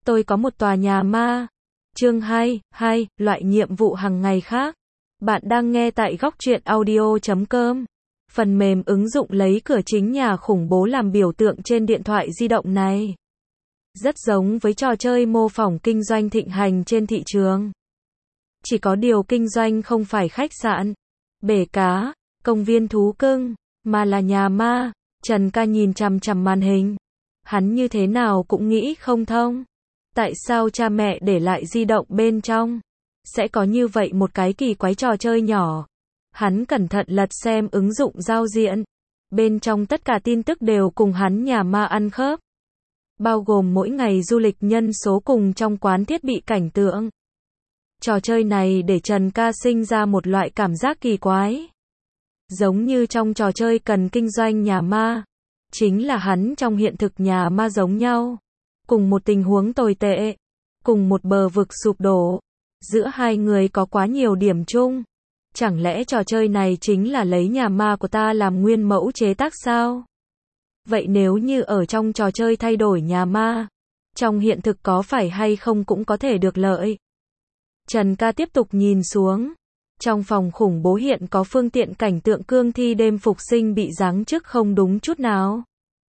Tôi có một tòa nhà ma. Chương 2, loại nhiệm vụ hàng ngày khác. Bạn đang nghe tại góc truyện audio.com. Phần mềm ứng dụng lấy cửa chính nhà khủng bố làm biểu tượng trên điện thoại di động này. Rất giống với trò chơi mô phỏng kinh doanh thịnh hành trên thị trường. Chỉ có điều kinh doanh không phải khách sạn, bể cá, công viên thú cưng, mà là nhà ma. Trần Ca nhìn chằm chằm màn hình. Hắn như thế nào cũng nghĩ không thông. Tại sao cha mẹ để lại di động bên trong? Sẽ có như vậy một cái kỳ quái trò chơi nhỏ. Hắn cẩn thận lật xem ứng dụng giao diện. Bên trong tất cả tin tức đều cùng hắn nhà ma ăn khớp. Bao gồm mỗi ngày du lịch nhân số cùng trong quán thiết bị cảnh tượng. Trò chơi này để Trần Ca sinh ra một loại cảm giác kỳ quái. Giống như trong trò chơi cần kinh doanh nhà ma. Chính là hắn trong hiện thực nhà ma giống nhau. Cùng một tình huống tồi tệ. Cùng một bờ vực sụp đổ. Giữa hai người có quá nhiều điểm chung. Chẳng lẽ trò chơi này chính là lấy nhà ma của ta làm nguyên mẫu chế tác sao? Vậy nếu như ở trong trò chơi thay đổi nhà ma, trong hiện thực có phải hay không cũng có thể được lợi? Trần Ca tiếp tục nhìn xuống. Trong phòng khủng bố hiện có phương tiện cảnh tượng cương thi đêm phục sinh bị giáng chức không đúng chút nào.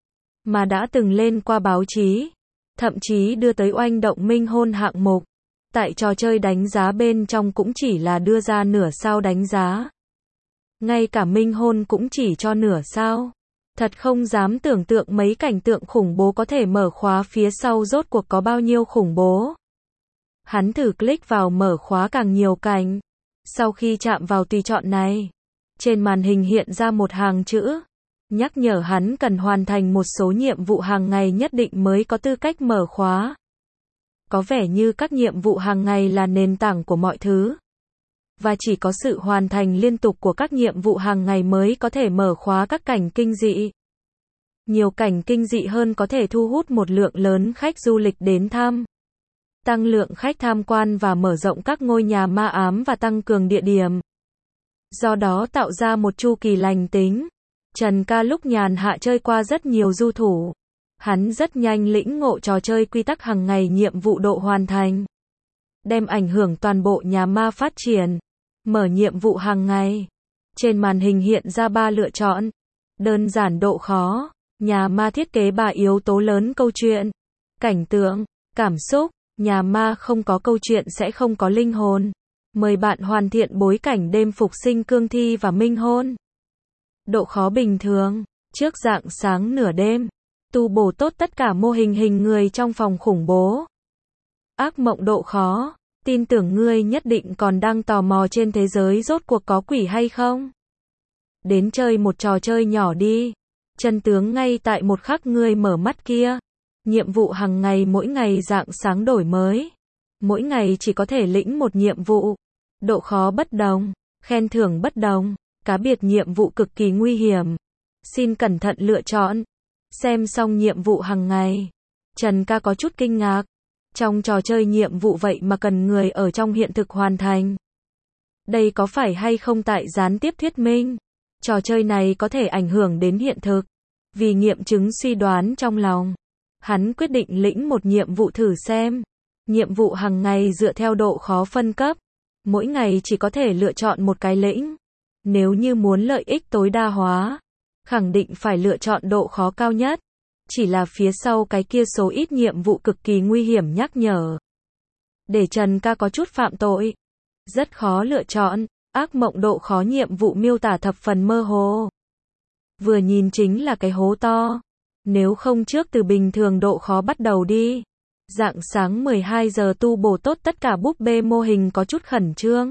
Mà đã từng lên qua báo chí. Thậm chí đưa tới oanh động minh hôn hạng mục. Tại trò chơi đánh giá bên trong cũng chỉ là đưa ra nửa sao đánh giá. Ngay cả minh hôn cũng chỉ cho nửa sao. Thật không dám tưởng tượng mấy cảnh tượng khủng bố có thể mở khóa phía sau rốt cuộc có bao nhiêu khủng bố. Hắn thử click vào mở khóa càng nhiều cảnh. Sau khi chạm vào tùy chọn này, trên màn hình hiện ra một hàng chữ. Nhắc nhở hắn cần hoàn thành một số nhiệm vụ hàng ngày nhất định mới có tư cách mở khóa. Có vẻ như các nhiệm vụ hàng ngày là nền tảng của mọi thứ. Và chỉ có sự hoàn thành liên tục của các nhiệm vụ hàng ngày mới có thể mở khóa các cảnh kinh dị. Nhiều cảnh kinh dị hơn có thể thu hút một lượng lớn khách du lịch đến thăm. Tăng lượng khách tham quan và mở rộng các ngôi nhà ma ám và tăng cường địa điểm. Do đó tạo ra một chu kỳ lành tính. Trần Ca lúc nhàn hạ chơi qua rất nhiều du thủ. Hắn rất nhanh lĩnh ngộ trò chơi quy tắc hàng ngày nhiệm vụ độ hoàn thành. Đem ảnh hưởng toàn bộ nhà ma phát triển. Mở nhiệm vụ hàng ngày. Trên màn hình hiện ra 3 lựa chọn. Đơn giản độ khó. Nhà ma thiết kế 3 yếu tố lớn câu chuyện. Cảnh tượng, cảm xúc. Nhà ma không có câu chuyện sẽ không có linh hồn. Mời bạn hoàn thiện bối cảnh đêm phục sinh cương thi và minh hôn. Độ khó bình thường. Trước rạng sáng nửa đêm. Tu bổ tốt tất cả mô hình hình người trong phòng khủng bố. Ác mộng độ khó. Tin tưởng ngươi nhất định còn đang tò mò trên thế giới rốt cuộc có quỷ hay không? Đến chơi một trò chơi nhỏ đi. Chân tướng ngay tại một khắc ngươi mở mắt kia. Nhiệm vụ hàng ngày mỗi ngày rạng sáng đổi mới. Mỗi ngày chỉ có thể lĩnh một nhiệm vụ. Độ khó bất đồng. Khen thưởng bất đồng. Cá biệt nhiệm vụ cực kỳ nguy hiểm. Xin cẩn thận lựa chọn. Xem xong nhiệm vụ hàng ngày. Trần Ca có chút kinh ngạc. Trong trò chơi nhiệm vụ vậy mà cần người ở trong hiện thực hoàn thành. Đây có phải hay không tại gián tiếp thuyết minh. Trò chơi này có thể ảnh hưởng đến hiện thực. Vì nghiệm chứng suy đoán trong lòng. Hắn quyết định lĩnh một nhiệm vụ thử xem. Nhiệm vụ hàng ngày dựa theo độ khó phân cấp. Mỗi ngày chỉ có thể lựa chọn một cái lĩnh. Nếu như muốn lợi ích tối đa hóa, khẳng định phải lựa chọn độ khó cao nhất. Chỉ là phía sau cái kia số ít nhiệm vụ cực kỳ nguy hiểm nhắc nhở. Để Trần Ca có chút phạm tội. Rất khó lựa chọn. Ác mộng độ khó nhiệm vụ miêu tả thập phần mơ hồ. Vừa nhìn chính là cái hố to. Nếu không trước từ bình thường độ khó bắt đầu đi. Rạng sáng 12 giờ tu bổ tốt tất cả búp bê mô hình có chút khẩn trương.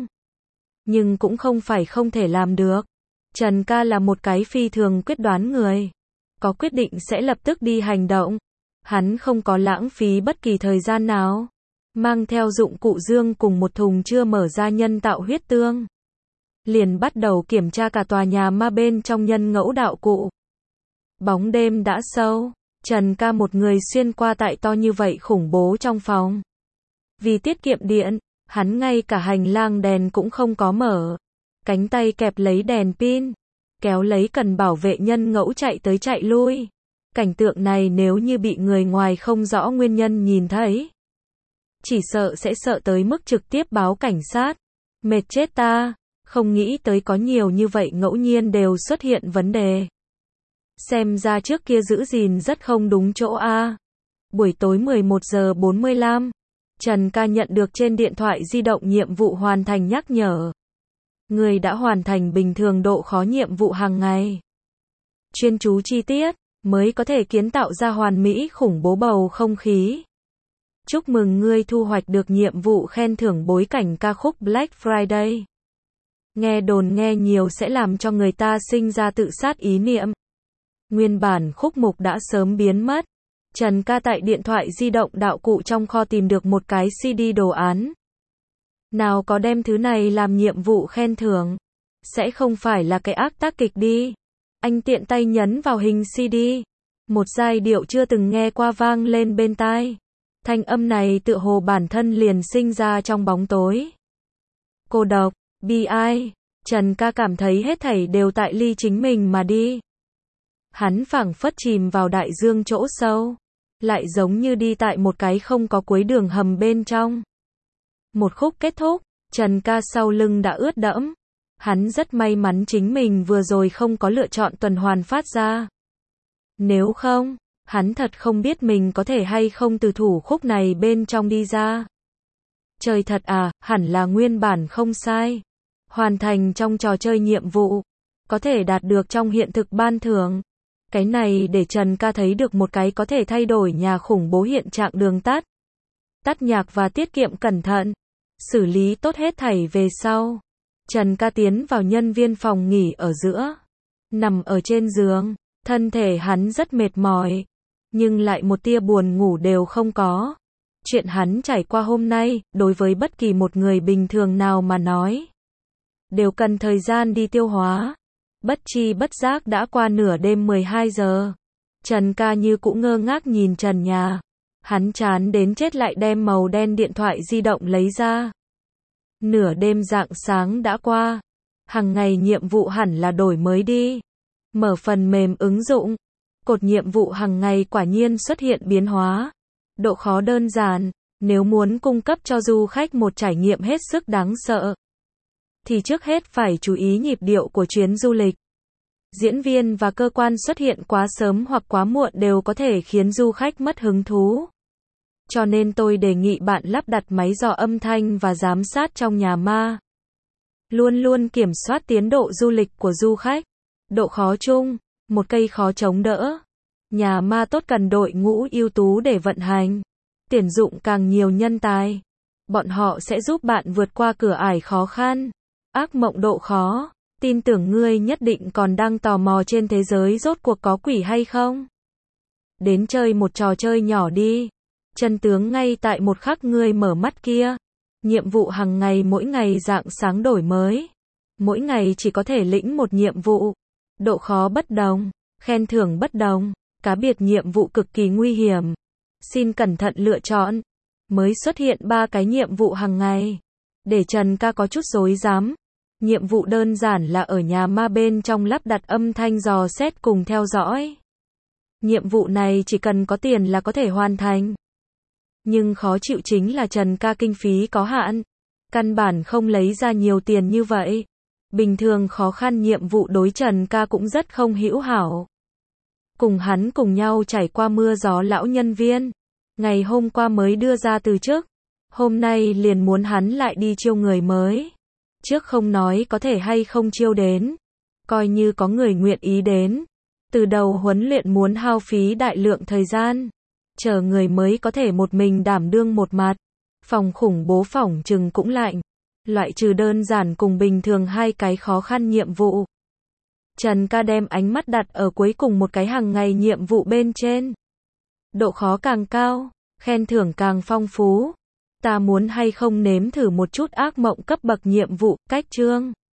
Nhưng cũng không phải không thể làm được. Trần Ca là một cái phi thường quyết đoán người. Có quyết định sẽ lập tức đi hành động. Hắn không có lãng phí bất kỳ thời gian nào. Mang theo dụng cụ dương cùng một thùng chưa mở ra nhân tạo huyết tương. Liền bắt đầu kiểm tra cả tòa nhà ma bên trong nhân ngẫu đạo cụ. Bóng đêm đã sâu. Trần Ca một người xuyên qua tại to như vậy khủng bố trong phòng. Vì tiết kiệm điện, hắn ngay cả hành lang đèn cũng không có mở. Cánh tay kẹp lấy đèn pin. Kéo lấy cần bảo vệ nhân ngẫu chạy tới chạy lui. Cảnh tượng này nếu như bị người ngoài không rõ nguyên nhân nhìn thấy. chỉ sợ sẽ sợ tới mức trực tiếp báo cảnh sát. Mệt chết ta, không nghĩ tới có nhiều như vậy ngẫu nhiên đều xuất hiện vấn đề. Xem ra trước kia giữ gìn rất không đúng chỗ a. Buổi tối 11 giờ 45, Trần Ca nhận được trên điện thoại di động nhiệm vụ hoàn thành nhắc nhở. Người đã hoàn thành bình thường độ khó nhiệm vụ hàng ngày. Chuyên chú chi tiết, mới có thể kiến tạo ra hoàn mỹ khủng bố bầu không khí. Chúc mừng ngươi thu hoạch được nhiệm vụ khen thưởng bối cảnh ca khúc Black Friday. Nghe đồn nghe nhiều sẽ làm cho người ta sinh ra tự sát ý niệm. Nguyên bản khúc mục đã sớm biến mất. Trần Ca tại điện thoại di động đạo cụ trong kho tìm được một cái CD đồ án. Nào có đem thứ này làm nhiệm vụ khen thưởng. Sẽ không phải là cái ác tác kịch đi. Anh tiện tay nhấn vào hình CD. Một giai điệu chưa từng nghe qua vang lên bên tai. Thanh âm này tựa hồ bản thân liền sinh ra trong bóng tối. Cô độc, bi ai. Trần Ca cảm thấy hết thảy đều tại ly chính mình mà đi. Hắn phảng phất chìm vào đại dương chỗ sâu. Lại giống như đi tại một cái không có cuối đường hầm bên trong. Một khúc kết thúc, Trần Ca sau lưng đã ướt đẫm. Hắn rất may mắn chính mình vừa rồi không có lựa chọn tuần hoàn phát ra. Nếu không, hắn thật không biết mình có thể hay không từ thủ khúc này bên trong đi ra. Trời thật à, hẳn là nguyên bản không sai. Hoàn thành trong trò chơi nhiệm vụ, có thể đạt được trong hiện thực ban thưởng. Cái này để Trần Ca thấy được một cái có thể thay đổi nhà khủng bố hiện trạng đường tắt. Tắt nhạc và tiết kiệm cẩn thận. Xử lý tốt hết thảy về sau. Trần Ca tiến vào nhân viên phòng nghỉ ở giữa. Nằm ở trên giường, thân thể hắn rất mệt mỏi. Nhưng lại một tia buồn ngủ đều không có. Chuyện hắn trải qua hôm nay, đối với bất kỳ một người bình thường nào mà nói, đều cần thời gian đi tiêu hóa. Bất chi bất giác đã qua nửa đêm 12 giờ. Trần Ca như cũ ngơ ngác nhìn trần nhà. Hắn chán đến chết lại đem màu đen điện thoại di động lấy ra. Nửa đêm rạng sáng đã qua. Hàng ngày nhiệm vụ hẳn là đổi mới đi. Mở phần mềm ứng dụng. Cột nhiệm vụ hàng ngày quả nhiên xuất hiện biến hóa. Độ khó đơn giản. Nếu muốn cung cấp cho du khách một trải nghiệm hết sức đáng sợ, thì trước hết phải chú ý nhịp điệu của chuyến du lịch. Diễn viên và cơ quan xuất hiện quá sớm hoặc quá muộn đều có thể khiến du khách mất hứng thú. Cho nên tôi đề nghị bạn lắp đặt máy dò âm thanh và giám sát trong nhà ma. Luôn luôn kiểm soát tiến độ du lịch của du khách. Độ khó chung, một cây khó chống đỡ. Nhà ma tốt cần đội ngũ ưu tú để vận hành. Tuyển dụng càng nhiều nhân tài. Bọn họ sẽ giúp bạn vượt qua cửa ải khó khăn. Ác mộng độ khó. Tin tưởng ngươi nhất định còn đang tò mò trên thế giới rốt cuộc có quỷ hay không? Đến chơi một trò chơi nhỏ đi. Chân tướng ngay tại một khắc ngươi mở mắt kia. Nhiệm vụ hàng ngày mỗi ngày rạng sáng đổi mới. Mỗi ngày chỉ có thể lĩnh một nhiệm vụ. Độ khó bất đồng. Khen thưởng bất đồng. Cá biệt nhiệm vụ cực kỳ nguy hiểm. Xin cẩn thận lựa chọn. Mới xuất hiện 3 cái nhiệm vụ hàng ngày. Để Trần Ca có chút rối rắm. Nhiệm vụ đơn giản là ở nhà ma bên trong lắp đặt âm thanh dò xét cùng theo dõi. Nhiệm vụ này chỉ cần có tiền là có thể hoàn thành. Nhưng khó chịu chính là Trần Ca kinh phí có hạn. Căn bản không lấy ra nhiều tiền như vậy. Bình thường khó khăn nhiệm vụ đối Trần Ca cũng rất không hữu hảo. Cùng hắn cùng nhau trải qua mưa gió lão nhân viên. Ngày hôm qua mới đưa ra từ chức. Hôm nay liền muốn hắn lại đi chiêu người mới. Trước không nói có thể hay không chiêu đến. Coi như có người nguyện ý đến. Từ đầu huấn luyện muốn hao phí đại lượng thời gian. Chờ người mới có thể một mình đảm đương một mặt. Phòng khủng bố phỏng chừng cũng lạnh. Loại trừ đơn giản cùng bình thường 2 cái khó khăn nhiệm vụ. Trần Ca đem ánh mắt đặt ở cuối cùng một cái hàng ngày nhiệm vụ bên trên. Độ khó càng cao, khen thưởng càng phong phú. Ta muốn hay không nếm thử một chút ác mộng cấp bậc nhiệm vụ, cách chương.